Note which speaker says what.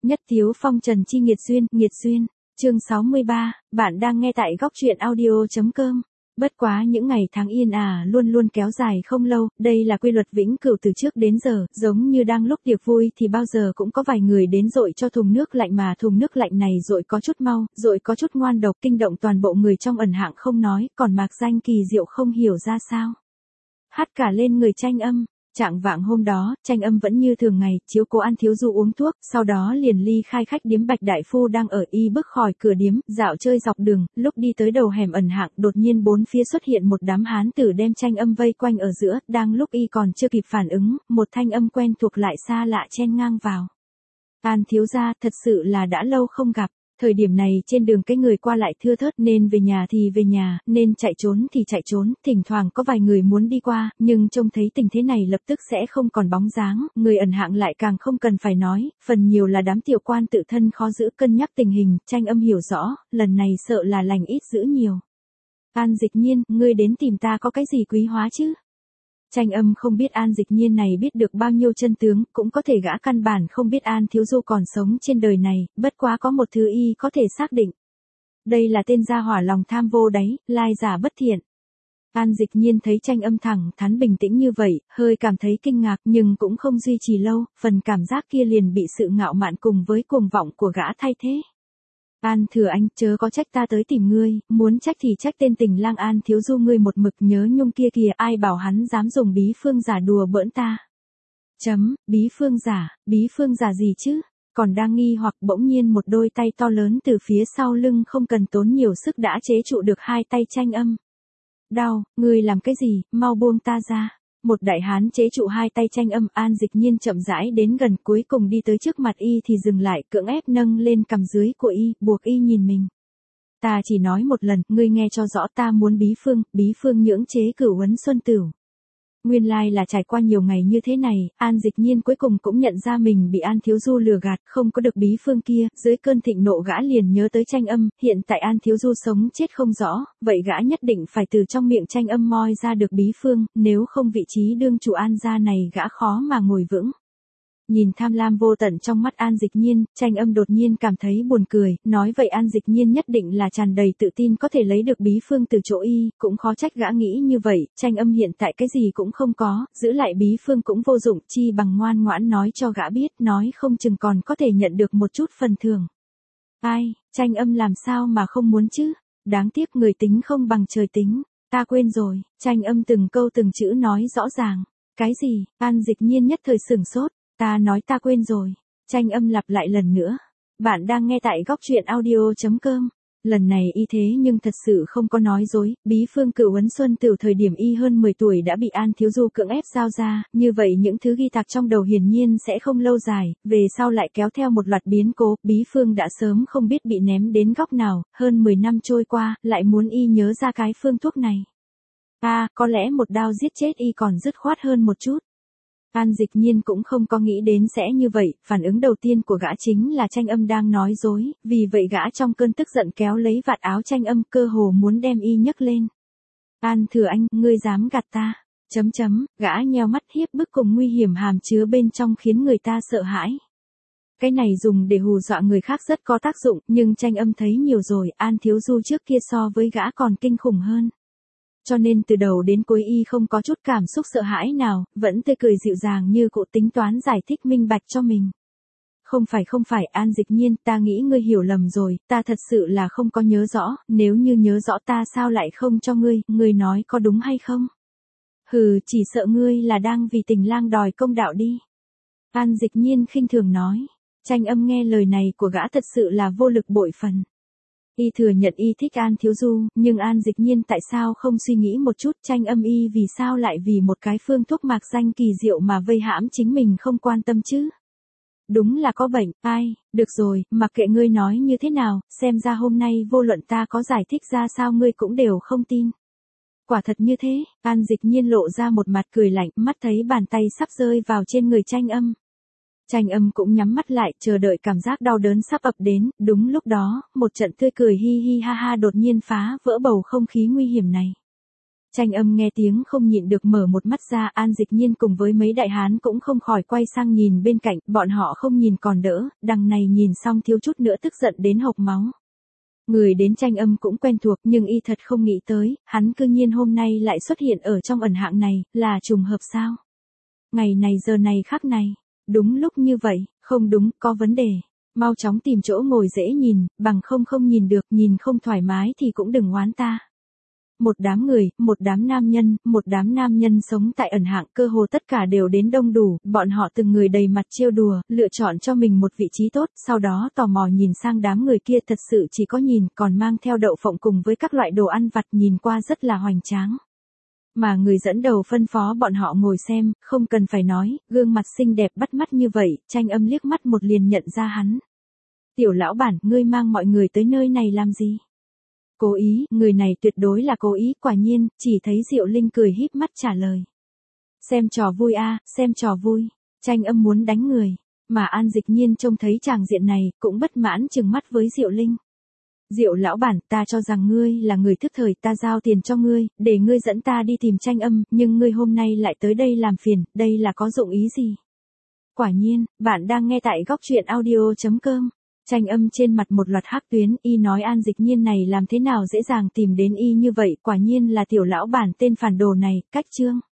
Speaker 1: Nhất Tiếu Phong Trần Chi nghiệt duyên, chương 63, bạn đang nghe tại góc truyện audio.com. Bất quá những ngày tháng yên luôn luôn kéo dài không lâu, đây là quy luật vĩnh cửu từ trước đến giờ, giống như đang lúc tiệc vui thì bao giờ cũng có vài người đến dội cho thùng nước lạnh, mà thùng nước lạnh này dội có chút mau, dội có chút ngoan độc, kinh động toàn bộ người trong ẩn hạng không nói, còn mạc danh kỳ diệu không hiểu ra sao. Hắt cả lên người Tranh Âm. Trạng vạng hôm đó, Tranh Âm vẫn như thường ngày, chiếu cố An Thiếu Du uống thuốc, sau đó liền ly khai khách điếm Bạch Đại Phu đang ở, y bước khỏi cửa điếm, dạo chơi dọc đường, lúc đi tới đầu hẻm ẩn hạng, đột nhiên bốn phía xuất hiện một đám hán tử đem Tranh Âm vây quanh ở giữa, đang lúc y còn chưa kịp phản ứng, một thanh âm quen thuộc lại xa lạ chen ngang vào. An thiếu gia, thật sự là đã lâu không gặp. Thời điểm này trên đường cái người qua lại thưa thớt, nên về nhà thì về nhà, nên chạy trốn thì chạy trốn, thỉnh thoảng có vài người muốn đi qua, nhưng trông thấy tình thế này lập tức sẽ không còn bóng dáng, người ẩn hạng lại càng không cần phải nói, phần nhiều là đám tiểu quan tự thân khó giữ cân nhắc tình hình, Tranh Âm hiểu rõ, lần này sợ là lành ít dữ nhiều. An Dịch Nhiên, ngươi đến tìm ta có cái gì quý hóa chứ? Tranh Âm không biết An Dịch Nhiên này biết được bao nhiêu chân tướng, cũng có thể gã căn bản không biết An Thiếu Du còn sống trên đời này, bất quá có một thứ y có thể xác định. Đây là tên gia hỏa lòng tham vô đáy, lai giả bất thiện. An Dịch Nhiên thấy Tranh Âm thẳng thắn bình tĩnh như vậy, hơi cảm thấy kinh ngạc nhưng cũng không duy trì lâu, phần cảm giác kia liền bị sự ngạo mạn cùng với cuồng vọng của gã thay thế. An thừa anh, chớ có trách ta tới tìm ngươi, muốn trách thì trách tên tình lang An Thiếu Du ngươi một mực nhớ nhung kia kìa, ai bảo hắn dám dùng bí phương giả đùa bỡn ta. Bí phương giả gì chứ? Còn đang nghi hoặc bỗng nhiên một đôi tay to lớn từ phía sau lưng không cần tốn nhiều sức đã chế trụ được hai tay Tranh Âm. Đau, ngươi làm cái gì, mau buông ta ra. Một đại hán chế trụ hai tay Tranh Âm, An Dịch Nhiên chậm rãi đến gần, cuối cùng đi tới trước mặt y thì dừng lại, cưỡng ép nâng lên cằm dưới của y, buộc y nhìn mình. Ta chỉ nói một lần, ngươi nghe cho rõ, ta muốn bí phương nhưỡng chế Cửu Huấn Xuân Tửu. Nguyên lai là trải qua nhiều ngày như thế này, An Dịch Nhiên cuối cùng cũng nhận ra mình bị An Thiếu Du lừa gạt, không có được bí phương kia, dưới cơn thịnh nộ gã liền nhớ tới Tranh Âm, hiện tại An Thiếu Du sống chết không rõ, vậy gã nhất định phải từ trong miệng Tranh Âm moi ra được bí phương, nếu không vị trí đương chủ An gia này gã khó mà ngồi vững. Nhìn tham lam vô tận trong mắt An Dịch Nhiên, Tranh Âm đột nhiên cảm thấy buồn cười, nói vậy An Dịch Nhiên nhất định là tràn đầy tự tin có thể lấy được bí phương từ chỗ y, cũng khó trách gã nghĩ như vậy, Tranh Âm hiện tại cái gì cũng không có, giữ lại bí phương cũng vô dụng, chi bằng ngoan ngoãn nói cho gã biết, nói không chừng còn có thể nhận được một chút phần thưởng. Ai, Tranh Âm làm sao mà không muốn chứ, đáng tiếc người tính không bằng trời tính, ta quên rồi, Tranh Âm từng câu từng chữ nói rõ ràng. Cái gì? An Dịch Nhiên nhất thời sửng sốt. Ta nói ta quên rồi. Tranh Âm lặp lại lần nữa. Bạn đang nghe tại góc truyện audio.com. Lần này y thế nhưng thật sự không có nói dối, bí phương Cửu Huấn Xuân Tửu thời điểm y hơn 10 tuổi đã bị An Thiếu Du cưỡng ép giao ra, như vậy những thứ ghi tạc trong đầu hiển nhiên sẽ không lâu dài, về sau lại kéo theo một loạt biến cố, bí phương đã sớm không biết bị ném đến góc nào, hơn 10 năm trôi qua, lại muốn y nhớ ra cái phương thuốc này. Có lẽ một đao giết chết y còn dứt khoát hơn một chút. An Dịch Nhiên cũng không có nghĩ đến sẽ như vậy, phản ứng đầu tiên của gã chính là Tranh Âm đang nói dối, vì vậy gã trong cơn tức giận kéo lấy vạt áo Tranh Âm, cơ hồ muốn đem y nhấc lên. An thừa anh, ngươi dám gạt ta, gã nheo mắt hiếp bức cùng nguy hiểm hàm chứa bên trong khiến người ta sợ hãi. Cái này dùng để hù dọa người khác rất có tác dụng, nhưng Tranh Âm thấy nhiều rồi, An Thiếu Du trước kia so với gã còn kinh khủng hơn. Cho nên từ đầu đến cuối y không có chút cảm xúc sợ hãi nào, vẫn tươi cười dịu dàng như cụ tính toán giải thích minh bạch cho mình. Không phải An Dịch Nhiên, ta nghĩ ngươi hiểu lầm rồi, ta thật sự là không có nhớ rõ, nếu như nhớ rõ ta sao lại không cho ngươi nói có đúng hay không? Hừ, chỉ sợ ngươi là đang vì tình lang đòi công đạo đi. An Dịch Nhiên khinh thường nói. Tranh Âm nghe lời này của gã thật sự là vô lực bội phần. Y thừa nhận y thích An Thiếu Du, nhưng An Dịch Nhiên tại sao không suy nghĩ một chút, Tranh Âm y vì sao lại vì một cái phương thuốc mạc danh kỳ diệu mà vây hãm chính mình không quan tâm chứ? Đúng là có bệnh, được rồi, mặc kệ ngươi nói như thế nào, xem ra hôm nay vô luận ta có giải thích ra sao ngươi cũng đều không tin. Quả thật như thế, An Dịch Nhiên lộ ra một mặt cười lạnh, mắt thấy bàn tay sắp rơi vào trên người Tranh Âm. Tranh Âm cũng nhắm mắt lại, chờ đợi cảm giác đau đớn sắp ập đến, đúng lúc đó, một trận tươi cười hi hi ha ha đột nhiên phá vỡ bầu không khí nguy hiểm này. Tranh Âm nghe tiếng không nhịn được mở một mắt ra, An Dịch Nhiên cùng với mấy đại hán cũng không khỏi quay sang nhìn bên cạnh, bọn họ không nhìn còn đỡ, đằng này nhìn xong thiếu chút nữa tức giận đến hộc máu. Người đến Tranh Âm cũng quen thuộc nhưng y thật không nghĩ tới, hắn cư nhiên hôm nay lại xuất hiện ở trong ẩn hạng này, là trùng hợp sao? Ngày này giờ này khắc này, đúng lúc như vậy, không đúng, có vấn đề. Mau chóng tìm chỗ ngồi dễ nhìn, bằng không nhìn được, nhìn không thoải mái thì cũng đừng oán ta. Một đám người, một đám nam nhân sống tại ẩn hạng, cơ hồ tất cả đều đến đông đủ, bọn họ từng người đầy mặt trêu đùa, lựa chọn cho mình một vị trí tốt, sau đó tò mò nhìn sang đám người kia, thật sự chỉ có nhìn, còn mang theo đậu phộng cùng với các loại đồ ăn vặt, nhìn qua rất là hoành tráng. Mà người dẫn đầu phân phó bọn họ ngồi xem, không cần phải nói, gương mặt xinh đẹp bắt mắt như vậy, Tranh Âm liếc mắt một liền nhận ra hắn. Tiểu lão bản, ngươi mang mọi người tới nơi này làm gì? Cố ý, người này tuyệt đối là cố ý, quả nhiên, chỉ thấy Diệu Linh cười híp mắt trả lời. Xem trò vui a, xem trò vui. Tranh Âm muốn đánh người, mà An Dịch Nhiên trông thấy tràng diện này, cũng bất mãn trừng mắt với Diệu Linh. Diệu lão bản, ta cho rằng ngươi là người thức thời, ta giao tiền cho ngươi, để ngươi dẫn ta đi tìm Tranh Âm, nhưng ngươi hôm nay lại tới đây làm phiền, đây là có dụng ý gì? Quả nhiên, bạn đang nghe tại góc truyện audio.com. Tranh Âm trên mặt một loạt hắc tuyến, y nói An Dịch Nhiên này làm thế nào dễ dàng tìm đến y như vậy, quả nhiên là tiểu lão bản tên phản đồ này, cách chương.